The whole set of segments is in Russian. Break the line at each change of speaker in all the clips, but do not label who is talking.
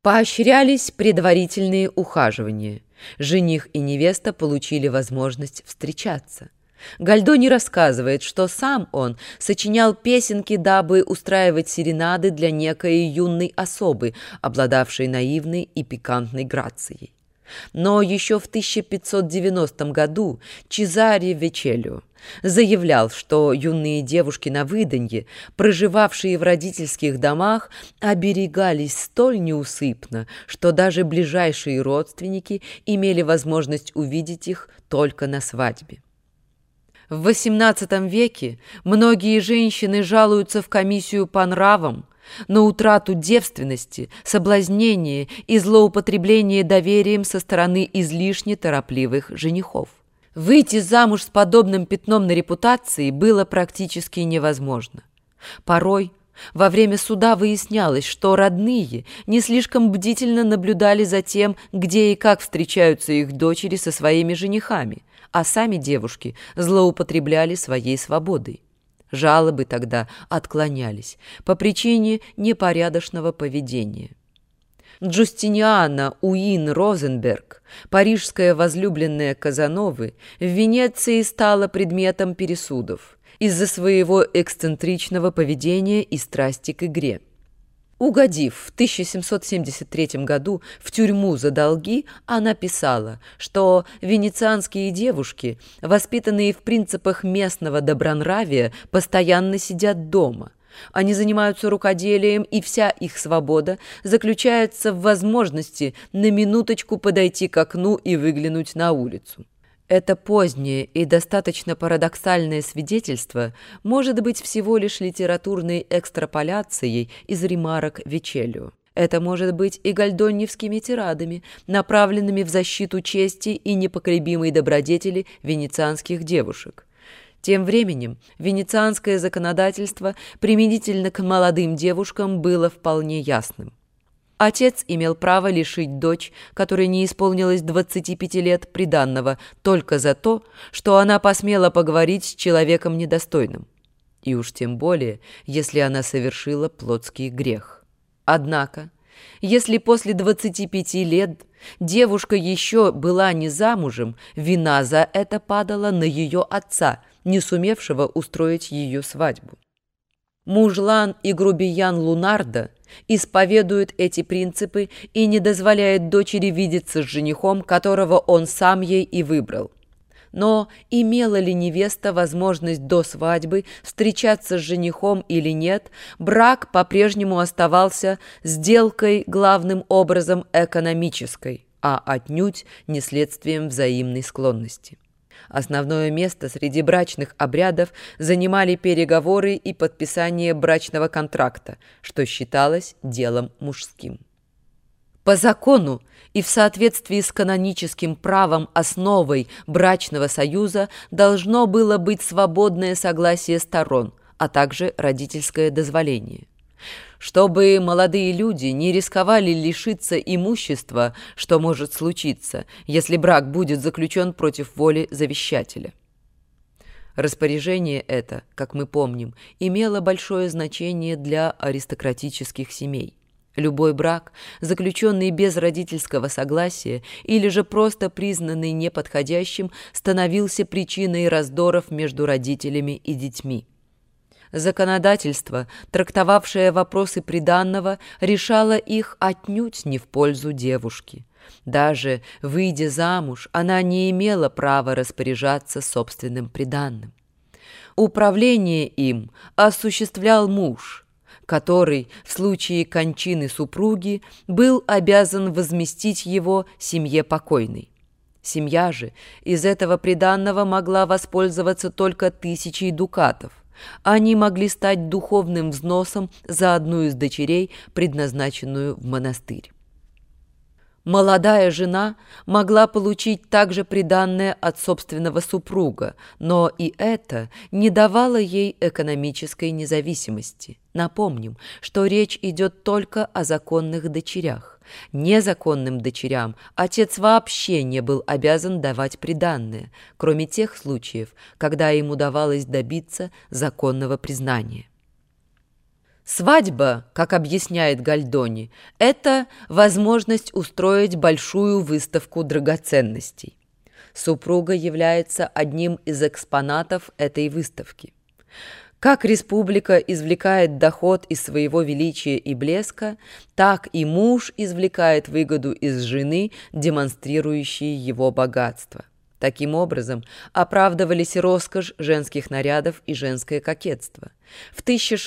Поощрялись предварительные ухаживания. Жених и невеста получили возможность встречаться. Гальдони рассказывает, что сам он сочинял песенки, дабы устраивать серенады для некой юной особы, обладавшей наивной и пикантной грацией. Но еще в 1590 году Чезаре Вечелио заявлял, что юные девушки на выданье, проживавшие в родительских домах, оберегались столь неусыпно, что даже ближайшие родственники имели возможность увидеть их только на свадьбе. В XVIII веке многие женщины жалуются в комиссию по нравам на утрату девственности, соблазнение и злоупотребление доверием со стороны излишне торопливых женихов. Выйти замуж с подобным пятном на репутации было практически невозможно. Порой во время суда выяснялось, что родные не слишком бдительно наблюдали за тем, где и как встречаются их дочери со своими женихами, а сами девушки злоупотребляли своей свободой. Жалобы тогда отклонялись по причине непорядочного поведения. Джустиниана Уин Розенберг, парижская возлюбленная Казановы, в Венеции стала предметом пересудов из-за своего эксцентричного поведения и страсти к игре. Угодив в 1773 году в тюрьму за долги, она писала, что венецианские девушки, воспитанные в принципах местного добронравия, постоянно сидят дома. Они занимаются рукоделием, и вся их свобода заключается в возможности на минуточку подойти к окну и выглянуть на улицу. Это позднее и достаточно парадоксальное свидетельство может быть всего лишь литературной экстраполяцией из ремарок Вечелио. Это может быть и гальдоньевскими тирадами, направленными в защиту чести и непоколебимой добродетели венецианских девушек. Тем временем венецианское законодательство применительно к молодым девушкам было вполне ясным. Отец имел право лишить дочь, которой не исполнилось 25 лет, приданного только за то, что она посмела поговорить с человеком недостойным. И уж тем более, если она совершила плотский грех. Однако, если после 25 лет девушка еще была не замужем, вина за это падала на ее отца, не сумевшего устроить ее свадьбу. Мужлан и грубиян Лунардо исповедует эти принципы и не дозволяет дочери видеться с женихом, которого он сам ей и выбрал. Но имела ли невеста возможность до свадьбы встречаться с женихом или нет, брак по-прежнему оставался сделкой главным образом экономической, а отнюдь не следствием взаимной склонности. Основное место среди брачных обрядов занимали переговоры и подписание брачного контракта, что считалось делом мужским. По закону и в соответствии с каноническим правом основой брачного союза должно было быть свободное согласие сторон, а также родительское дозволение. Чтобы молодые люди не рисковали лишиться имущества, что может случиться, если брак будет заключен против воли завещателя. Распоряжение это, как мы помним, имело большое значение для аристократических семей. Любой брак, заключенный без родительского согласия или же просто признанный неподходящим, становился причиной раздоров между родителями и детьми. Законодательство, трактовавшее вопросы приданного, решало их отнюдь не в пользу девушки. Даже выйдя замуж, она не имела права распоряжаться собственным приданным. Управление им осуществлял муж, который в случае кончины супруги был обязан возместить его семье покойной. Семья же из этого приданного могла воспользоваться только 1000 дукатов. Они могли стать духовным взносом за одну из дочерей, предназначенную в монастырь. Молодая жена могла получить также приданное от собственного супруга, но и это не давало ей экономической независимости. Напомним, что речь идет только о законных дочерях. Незаконным дочерям отец вообще не был обязан давать приданное, кроме тех случаев, когда им удавалось добиться законного признания. Свадьба, как объясняет Гальдони, это возможность устроить большую выставку драгоценностей. Супруга является одним из экспонатов этой выставки. Как республика извлекает доход из своего величия и блеска, так и муж извлекает выгоду из жены, демонстрирующей его богатство. Таким образом, оправдывались роскошь женских нарядов и женское кокетство. В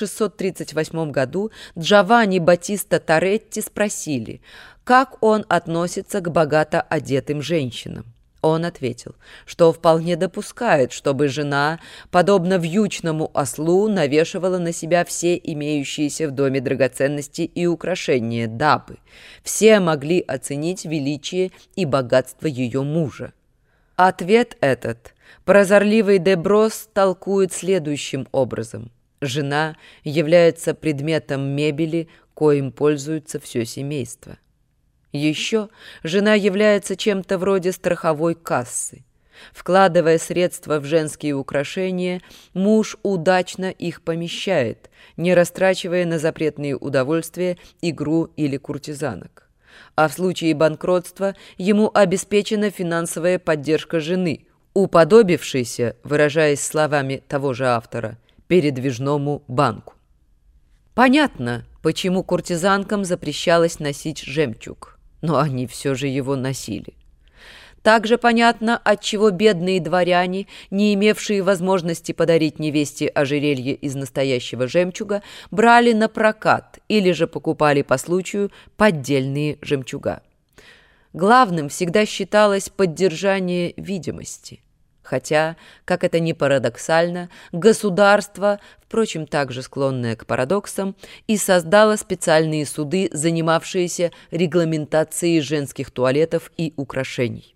1638 году Джованни Баттиста Торетти спросили, как он относится к богато одетым женщинам. Он ответил, что вполне допускает, чтобы жена, подобно вьючному ослу, навешивала на себя все имеющиеся в доме драгоценности и украшения, дабы все могли оценить величие и богатство ее мужа. Ответ этот прозорливый Деброс толкует следующим образом. Жена является предметом мебели, коим пользуется все семейство. Еще жена является чем-то вроде страховой кассы. Вкладывая средства в женские украшения, муж удачно их помещает, не растрачивая на запретные удовольствия, игру или куртизанок. А в случае банкротства ему обеспечена финансовая поддержка жены, уподобившейся, выражаясь словами того же автора, передвижному банку. Понятно, почему куртизанкам запрещалось носить жемчуг, но они все же его носили. Также понятно, отчего бедные дворяне, не имевшие возможности подарить невесте ожерелье из настоящего жемчуга, брали на прокат или же покупали по случаю поддельные жемчуга. Главным всегда считалось поддержание видимости. Хотя, как это ни парадоксально, государство, впрочем, также склонное к парадоксам, и создало специальные суды, занимавшиеся регламентацией женских туалетов и украшений.